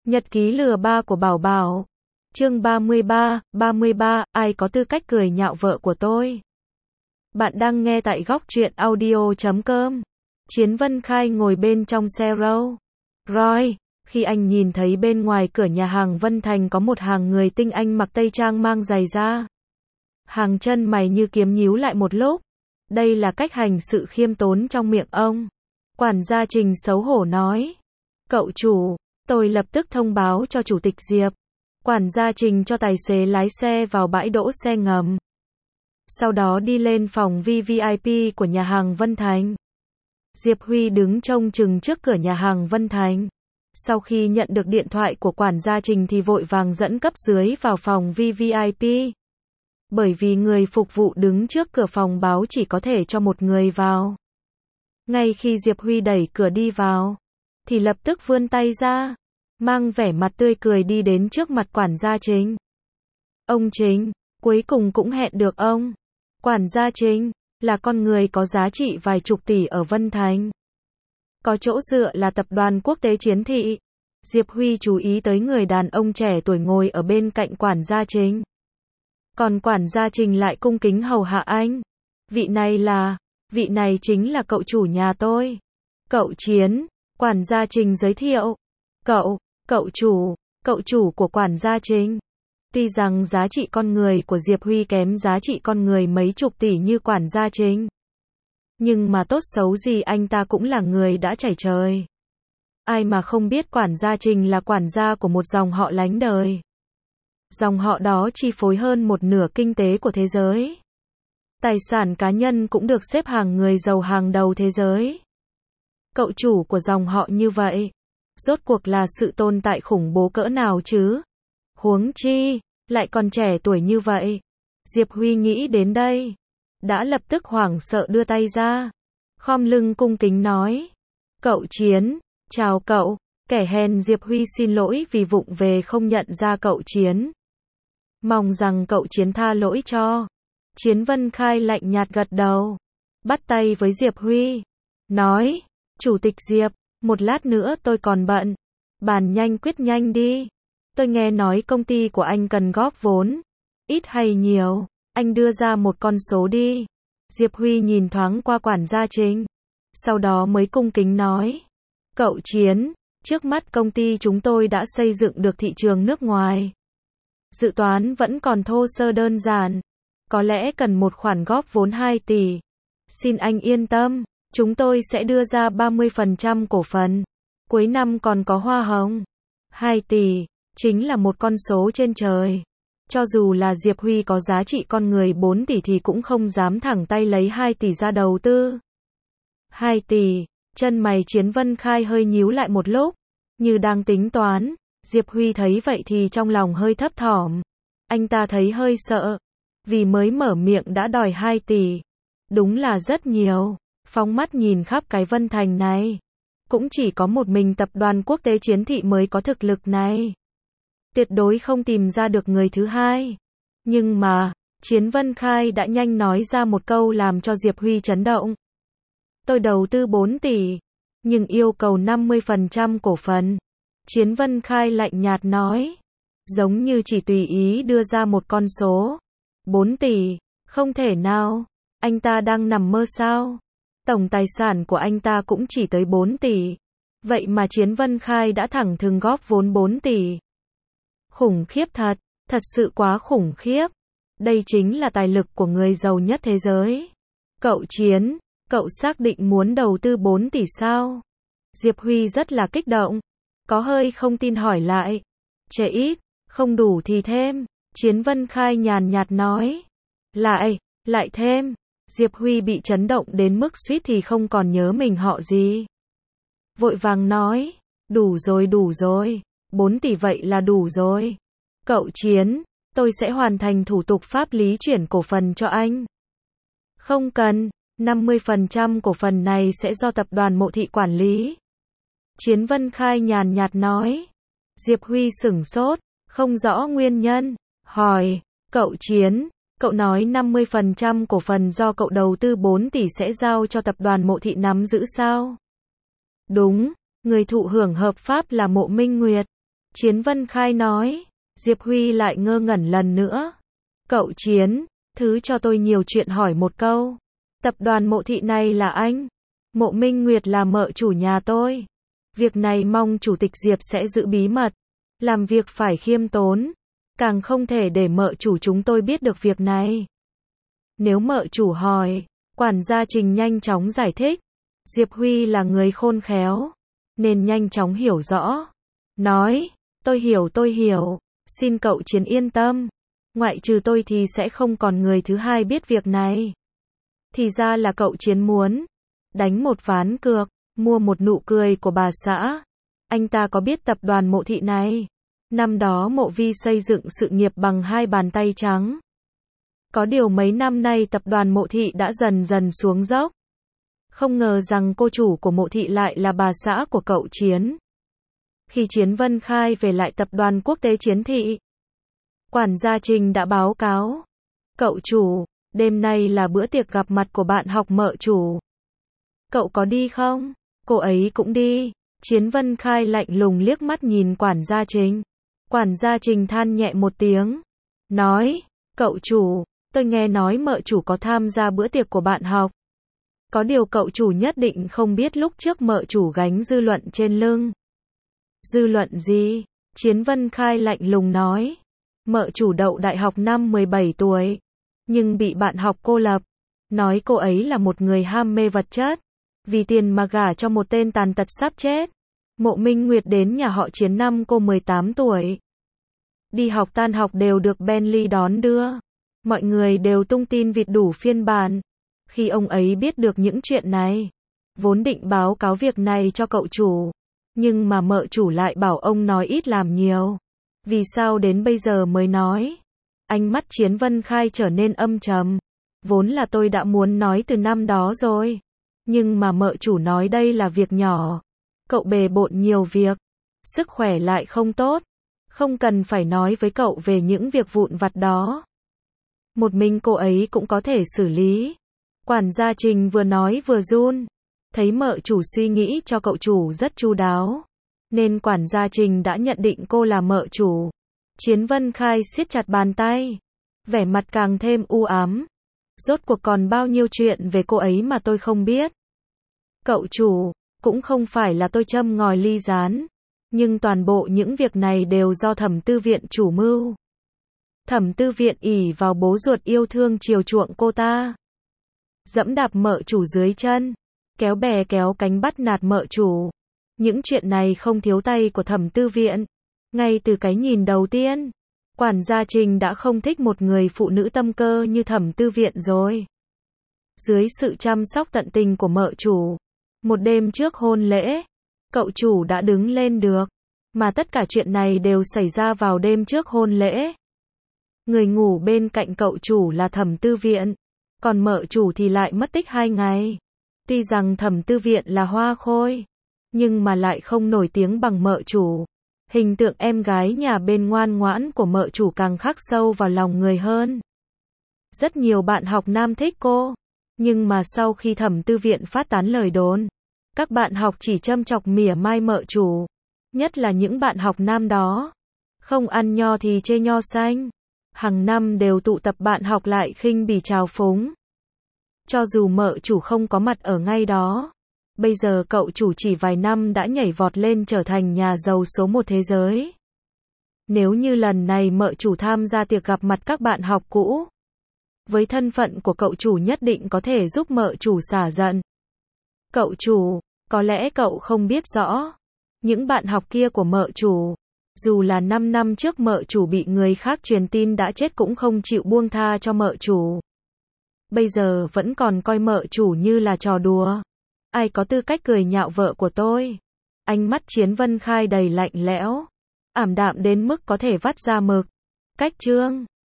Nhật ký lừa ba của Bảo Bảo. Chương 33, ai có tư cách cười nhạo vợ của tôi? Bạn đang nghe tại góc truyện audio.com. Chiến Vân Khai ngồi bên trong xe Rolls Royce, khi anh nhìn thấy bên ngoài cửa nhà hàng Vân Thành có một hàng người tinh anh mặc tây trang mang giày da. Hàng chân mày như kiếm nhíu lại một lúc. Đây là cách hành sự khiêm tốn trong miệng ông. Quản gia Trình xấu hổ nói. Cậu chủ, tôi lập tức thông báo cho chủ tịch Diệp. Quản gia Trình cho tài xế lái xe vào bãi đỗ xe ngầm. Sau đó đi lên phòng VVIP của nhà hàng Vân Thành. Diệp Huy đứng trông chừng trước cửa nhà hàng Vân Thành. Sau khi nhận được điện thoại của quản gia Trình thì vội vàng dẫn cấp dưới vào phòng VVIP. Bởi vì người phục vụ đứng trước cửa phòng báo chỉ có thể cho một người vào. Ngay khi Diệp Huy đẩy cửa đi vào, thì lập tức vươn tay ra, mang vẻ mặt tươi cười đi đến trước mặt quản gia Trình. Ông Trình, cuối cùng cũng hẹn được ông. Quản gia Trình là con người có giá trị vài chục tỷ ở Vân Thành. Có chỗ dựa là tập đoàn quốc tế Chiến Thị. Diệp Huy chú ý tới người đàn ông trẻ tuổi ngồi ở bên cạnh quản gia Trình. Còn quản gia Trình lại cung kính hầu hạ anh. Vị này chính là cậu chủ nhà tôi. Cậu Chiến, quản gia Trình giới thiệu. Cậu chủ của quản gia Trình. Tuy rằng giá trị con người của Diệp Huy kém giá trị con người mấy chục tỷ như quản gia Trình. Nhưng mà tốt xấu gì anh ta cũng là người đã trải trời. Ai mà không biết quản gia Trình là quản gia của một dòng họ lánh đời. Dòng họ đó chi phối hơn một nửa kinh tế của thế giới. Tài sản cá nhân cũng được xếp hàng người giàu hàng đầu thế giới. Cậu chủ của dòng họ như vậy, rốt cuộc là sự tồn tại khủng bố cỡ nào chứ? Huống chi, lại còn trẻ tuổi như vậy. Diệp Huy nghĩ đến đây, đã lập tức hoảng sợ đưa tay ra, khom lưng cung kính nói. Cậu Chiến, chào cậu. Kẻ hèn Diệp Huy xin lỗi vì vụng về không nhận ra cậu Chiến. Mong rằng cậu Chiến tha lỗi cho. Chiến Vân Khai lạnh nhạt gật đầu, bắt tay với Diệp Huy, nói, Chủ tịch Diệp, một lát nữa tôi còn bận, bàn nhanh quyết nhanh đi. Tôi nghe nói công ty của anh cần góp vốn, ít hay nhiều, anh đưa ra một con số đi. Diệp Huy nhìn thoáng qua quản gia Trình, sau đó mới cung kính nói, cậu Chiến, trước mắt công ty chúng tôi đã xây dựng được thị trường nước ngoài. Dự toán vẫn còn thô sơ đơn giản. Có lẽ cần một khoản góp vốn 2 tỷ. Xin anh yên tâm, chúng tôi sẽ đưa ra 30% cổ phần. Cuối năm còn có hoa hồng. 2 tỷ, chính là một con số trên trời. Cho dù là Diệp Huy có giá trị con người 4 tỷ thì cũng không dám thẳng tay lấy 2 tỷ ra đầu tư. 2 tỷ, chân mày Chiến Vân Khai hơi nhíu lại một lúc, như đang tính toán. Diệp Huy thấy vậy thì trong lòng hơi thấp thỏm. Anh ta thấy hơi sợ. Vì mới mở miệng đã đòi 2 tỷ. Đúng là rất nhiều. Phóng mắt nhìn khắp cái Vân Thành này. Cũng chỉ có một mình tập đoàn quốc tế Chiến Thị mới có thực lực này. Tuyệt đối không tìm ra được người thứ hai. Nhưng mà, Chiến Vân Khai đã nhanh nói ra một câu làm cho Diệp Huy chấn động. Tôi đầu tư 4 tỷ. Nhưng yêu cầu 50% cổ phần. Chiến Vân Khai lạnh nhạt nói. Giống như chỉ tùy ý đưa ra một con số. 4 tỷ, không thể nào, anh ta đang nằm mơ sao? Tổng tài sản của anh ta cũng chỉ tới 4 tỷ. Vậy mà Chiến Vân Khai đã thẳng thừng góp vốn 4 tỷ. Khủng khiếp thật sự quá khủng khiếp. Đây chính là tài lực của người giàu nhất thế giới. Cậu Chiến, cậu xác định muốn đầu tư 4 tỷ sao? Diệp Huy rất là kích động, có hơi không tin hỏi lại. Trẻ ít, không đủ thì thêm. Chiến Vân Khai nhàn nhạt nói. Lại thêm. Diệp Huy bị chấn động đến mức suýt thì không còn nhớ mình họ gì. Vội vàng nói. Đủ rồi. 4 tỷ vậy là đủ rồi. Cậu Chiến, tôi sẽ hoàn thành thủ tục pháp lý chuyển cổ phần cho anh. Không cần, 50% cổ phần này sẽ do tập đoàn Mộ Thị quản lý. Chiến Vân Khai nhàn nhạt nói. Diệp Huy sửng sốt, không rõ nguyên nhân. Hỏi, cậu Chiến, cậu nói 50% cổ phần do cậu đầu tư 4 tỷ sẽ giao cho tập đoàn Mộ Thị nắm giữ sao? Đúng, người thụ hưởng hợp pháp là Mộ Minh Nguyệt. Chiến Vân Khai nói. Diệp Huy lại ngơ ngẩn lần nữa. Cậu Chiến, thứ cho tôi nhiều chuyện hỏi một câu. Tập đoàn Mộ Thị này là anh. Mộ Minh Nguyệt là mợ chủ nhà tôi. Việc này mong Chủ tịch Diệp sẽ giữ bí mật. Làm việc phải khiêm tốn. Càng không thể để mợ chủ chúng tôi biết được việc này. Nếu mợ chủ hỏi, quản gia Trình nhanh chóng giải thích. Diệp Huy là người khôn khéo, nên nhanh chóng hiểu rõ. Nói, tôi hiểu, xin cậu Chiến yên tâm. Ngoại trừ tôi thì sẽ không còn người thứ hai biết việc này. Thì ra là cậu Chiến muốn đánh một ván cược, mua một nụ cười của bà xã. Anh ta có biết tập đoàn Mộ Thị này? Năm đó Mộ Vi xây dựng sự nghiệp bằng 2 bàn tay trắng. Có điều mấy năm nay tập đoàn Mộ Thị đã dần dần xuống dốc. Không ngờ rằng cô chủ của Mộ Thị lại là bà xã của cậu Chiến. Khi Chiến Vân Khai về lại tập đoàn quốc tế Chiến Thị, quản gia Trình đã báo cáo. Cậu chủ, đêm nay là bữa tiệc gặp mặt của bạn học mợ chủ. Cậu có đi không? Cô ấy cũng đi. Chiến Vân Khai lạnh lùng liếc mắt nhìn quản gia Trình. Quản gia Trình than nhẹ một tiếng. Nói, cậu chủ, tôi nghe nói mợ chủ có tham gia bữa tiệc của bạn học. Có điều cậu chủ nhất định không biết lúc trước mợ chủ gánh dư luận trên lưng. Dư luận gì? Chiến Vân Khai lạnh lùng nói. Mợ chủ đậu đại học năm 17 tuổi. Nhưng bị bạn học cô lập. Nói cô ấy là một người ham mê vật chất. Vì tiền mà gả cho một tên tàn tật sắp chết. Mộ Minh Nguyệt đến nhà họ Chiến năm cô 18 tuổi. Đi học tan học đều được Bentley đón đưa. Mọi người đều tung tin vịt đủ phiên bản. Khi ông ấy biết được những chuyện này, vốn định báo cáo việc này cho cậu chủ. Nhưng mà mợ chủ lại bảo ông nói ít làm nhiều. Vì sao đến bây giờ mới nói? Ánh mắt Chiến Vân Khai trở nên âm trầm. Vốn là tôi đã muốn nói từ năm đó rồi. Nhưng mà mợ chủ nói đây là việc nhỏ. Cậu bề bộn nhiều việc. Sức khỏe lại không tốt. Không cần phải nói với cậu về những việc vụn vặt đó. Một mình cô ấy cũng có thể xử lý. Quản gia Trình vừa nói vừa run. Thấy mợ chủ suy nghĩ cho cậu chủ rất chu đáo. Nên quản gia Trình đã nhận định cô là mợ chủ. Chiến Vân Khai siết chặt bàn tay. Vẻ mặt càng thêm u ám. Rốt cuộc còn bao nhiêu chuyện về cô ấy mà tôi không biết. Cậu chủ, cũng không phải là tôi châm ngòi ly gián. Nhưng toàn bộ những việc này đều do Thẩm Tư Viện chủ mưu. Thẩm Tư Viện ỷ vào bố ruột yêu thương chiều chuộng cô ta. Dẫm đạp mợ chủ dưới chân. Kéo bè kéo cánh bắt nạt mợ chủ. Những chuyện này không thiếu tay của Thẩm Tư Viện. Ngay từ cái nhìn đầu tiên, quản gia Trình đã không thích một người phụ nữ tâm cơ như Thẩm Tư Viện rồi. Dưới sự chăm sóc tận tình của mợ chủ, một đêm trước hôn lễ, cậu chủ đã đứng lên được. Mà tất cả chuyện này đều xảy ra vào đêm trước hôn lễ. Người ngủ bên cạnh cậu chủ là Thẩm Tư Viện, còn mợ chủ thì lại mất tích 2 ngày. Tuy rằng Thẩm Tư Viện là hoa khôi, nhưng mà lại không nổi tiếng bằng mợ chủ. Hình tượng em gái nhà bên ngoan ngoãn của mợ chủ càng khắc sâu vào lòng người hơn. Rất nhiều bạn học nam thích cô, nhưng mà sau khi Thẩm Tư Viện phát tán lời đồn, các bạn học chỉ châm chọc mỉa mai mợ chủ, nhất là những bạn học nam đó. Không ăn nho thì chê nho xanh. Hàng năm đều tụ tập bạn học lại khinh bỉ trào phúng. Cho dù mợ chủ không có mặt ở ngay đó, bây giờ cậu chủ chỉ vài năm đã nhảy vọt lên trở thành nhà giàu số 1 thế giới. Nếu như lần này mợ chủ tham gia tiệc gặp mặt các bạn học cũ, với thân phận của cậu chủ nhất định có thể giúp mợ chủ xả giận. Cậu chủ, có lẽ cậu không biết rõ, những bạn học kia của mợ chủ, dù là 5 năm trước mợ chủ bị người khác truyền tin đã chết cũng không chịu buông tha cho mợ chủ. Bây giờ vẫn còn coi mợ chủ như là trò đùa. Ai có tư cách cười nhạo vợ của tôi? Ánh mắt Chiến Vân Khai đầy lạnh lẽo, ảm đạm đến mức có thể vắt ra mực. Cách chương